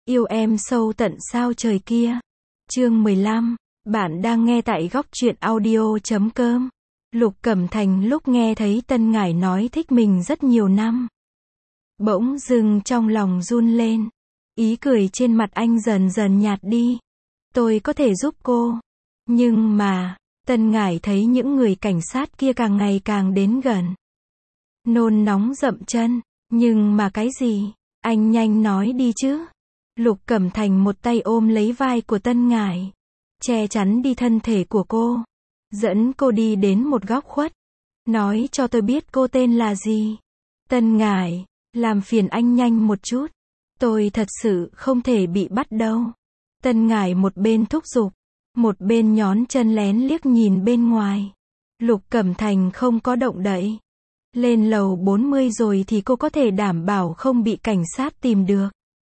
Yêu em sâu tận sao trời kia. Chương 15. Bạn đang nghe tại góc truyện audio.com. Lục Cẩm Thành lúc nghe thấy Tân Ngải nói thích mình rất nhiều năm, bỗng dưng trong lòng run lên. Ý cười trên mặt anh dần dần nhạt đi. Tôi có thể giúp cô. Nhưng mà, Tân Ngải thấy những người cảnh sát kia càng ngày càng đến gần. Nôn nóng dậm chân. Nhưng mà cái gì? Anh nhanh nói đi chứ. Lục Cẩm Thành một tay ôm lấy vai của Tân Ngải, che chắn đi thân thể của cô, dẫn cô đi đến một góc khuất. Nói cho tôi biết cô tên là gì. Tân Ngải, làm phiền anh nhanh một chút. Tôi thật sự không thể bị bắt đâu. Tân Ngải một bên thúc giục, một bên nhón chân lén liếc nhìn bên ngoài. Lục Cẩm Thành không có động đậy. Lên lầu 40 rồi thì cô có thể đảm bảo không bị cảnh sát tìm được.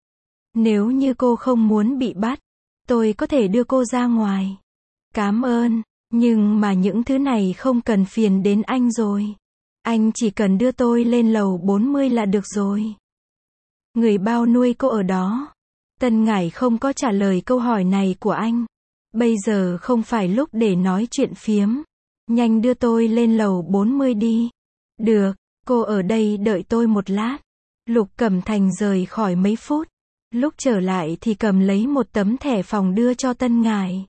Nếu như cô không muốn bị bắt, tôi có thể đưa cô ra ngoài. Cảm ơn, nhưng mà những thứ này không cần phiền đến anh rồi. Anh chỉ cần đưa tôi lên lầu 40 là được rồi. Người bao nuôi cô ở đó? Tân Ngải không có trả lời câu hỏi này của anh. Bây giờ không phải lúc để nói chuyện phiếm. Nhanh đưa tôi lên lầu 40 đi. Được, cô ở đây đợi tôi một lát. Lục Cẩm Thành rời khỏi mấy phút. Lúc trở lại thì cầm lấy một tấm thẻ phòng đưa cho Tân Ngải.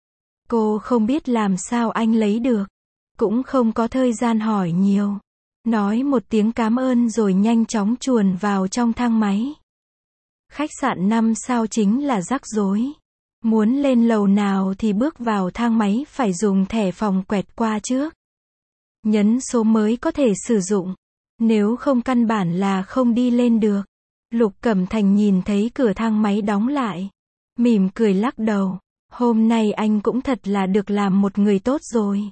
Cô không biết làm sao anh lấy được. Cũng không có thời gian hỏi nhiều. Nói một tiếng cảm ơn rồi nhanh chóng chuồn vào trong thang máy. Khách sạn 5 sao chính là rắc rối. Muốn lên lầu nào thì bước vào thang máy phải dùng thẻ phòng quẹt qua trước. Nhấn số mới có thể sử dụng. Nếu không căn bản là không đi lên được. Lục Cẩm Thành nhìn thấy cửa thang máy đóng lại, mỉm cười lắc đầu. Hôm nay anh cũng thật là được làm một người tốt rồi.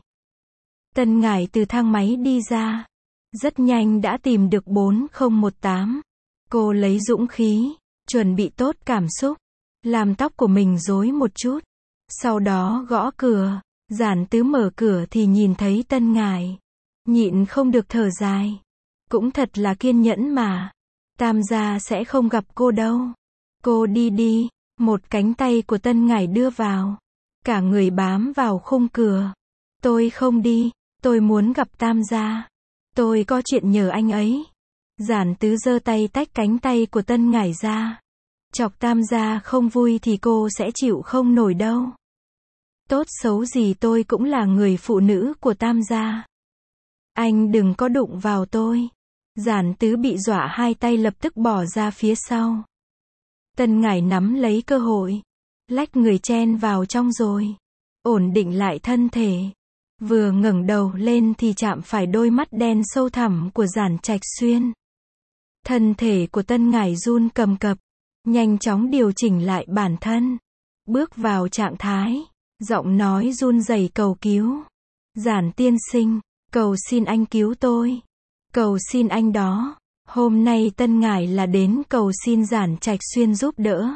Tân Ngải từ thang máy đi ra. Rất nhanh đã tìm được 4018. Cô lấy dũng khí, chuẩn bị tốt cảm xúc, làm tóc của mình rối một chút. Sau đó gõ cửa. Giản Tứ mở cửa thì nhìn thấy Tân Ngải. Nhịn không được thở dài. Cũng thật là kiên nhẫn mà. Tam gia sẽ không gặp cô đâu. Cô đi đi. Một cánh tay của Tân Ngải đưa vào. Cả người bám vào khung cửa. Tôi không đi. Tôi muốn gặp Tam gia. Tôi có chuyện nhờ anh ấy. Giản Tứ giơ tay tách cánh tay của Tân Ngải ra. Chọc Tam gia không vui thì cô sẽ chịu không nổi đâu. Tốt xấu gì tôi cũng là người phụ nữ của Tam gia. Anh đừng có đụng vào tôi. Giản Tứ bị dọa hai tay lập tức bỏ ra phía sau. Tân Ngải nắm lấy cơ hội, lách người chen vào trong rồi, ổn định lại thân thể. Vừa ngẩng đầu lên thì chạm phải đôi mắt đen sâu thẳm của Giản Trạch Xuyên. Thân thể của Tân Ngải run cầm cập, nhanh chóng điều chỉnh lại bản thân, bước vào trạng thái, giọng nói run rẩy cầu cứu. Giản tiên sinh, cầu xin anh cứu tôi. Cầu xin anh đó. Hôm nay Tân Ngải là đến cầu xin Giản Trạch Xuyên giúp đỡ.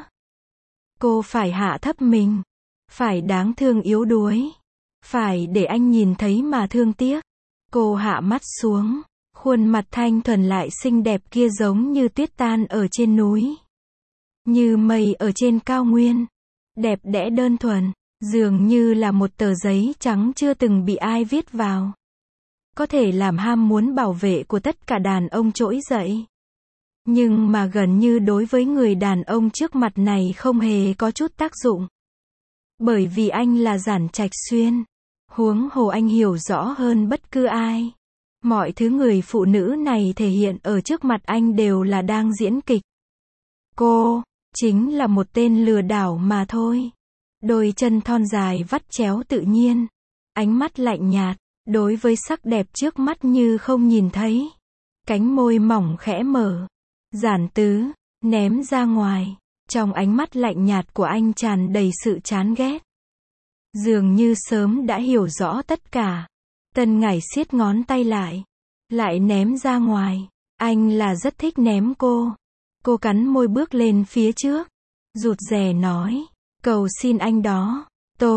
Cô phải hạ thấp mình. Phải đáng thương yếu đuối. Phải để anh nhìn thấy mà thương tiếc. Cô hạ mắt xuống. Khuôn mặt thanh thuần lại xinh đẹp kia giống như tuyết tan ở trên núi. Như mây ở trên cao nguyên. Đẹp đẽ đơn thuần. Dường như là một tờ giấy trắng chưa từng bị ai viết vào. Có thể làm ham muốn bảo vệ của tất cả đàn ông trỗi dậy. Nhưng mà gần như đối với người đàn ông trước mặt này không hề có chút tác dụng. Bởi vì anh là Giản Trạch Xuyên. Huống hồ anh hiểu rõ hơn bất cứ ai. Mọi thứ người phụ nữ này thể hiện ở trước mặt anh đều là đang diễn kịch. Cô, chính là một tên lừa đảo mà thôi. Đôi chân thon dài vắt chéo tự nhiên. Ánh mắt lạnh nhạt. Đối với sắc đẹp trước mắt như không nhìn thấy. Cánh môi mỏng khẽ mở. Giản Tứ, ném ra ngoài. Trong ánh mắt lạnh nhạt của anh tràn đầy sự chán ghét. Dường như sớm đã hiểu rõ tất cả. Tân Ngải siết ngón tay lại. Lại ném ra ngoài. Anh là rất thích ném cô. Cô cắn môi bước lên phía trước. Rụt rè nói. Cầu xin anh đó.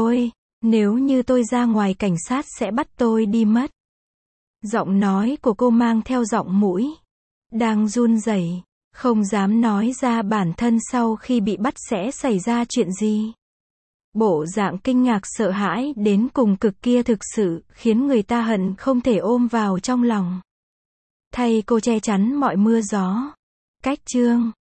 Nếu như tôi ra ngoài cảnh sát sẽ bắt tôi đi mất. Giọng nói của cô mang theo giọng mũi đang run rẩy. Không dám nói ra bản thân sau khi bị bắt sẽ xảy ra chuyện gì. Bộ dạng kinh ngạc sợ hãi đến cùng cực kia thực sự khiến người ta hận không thể ôm vào trong lòng. Thay cô che chắn mọi mưa gió. Cách chương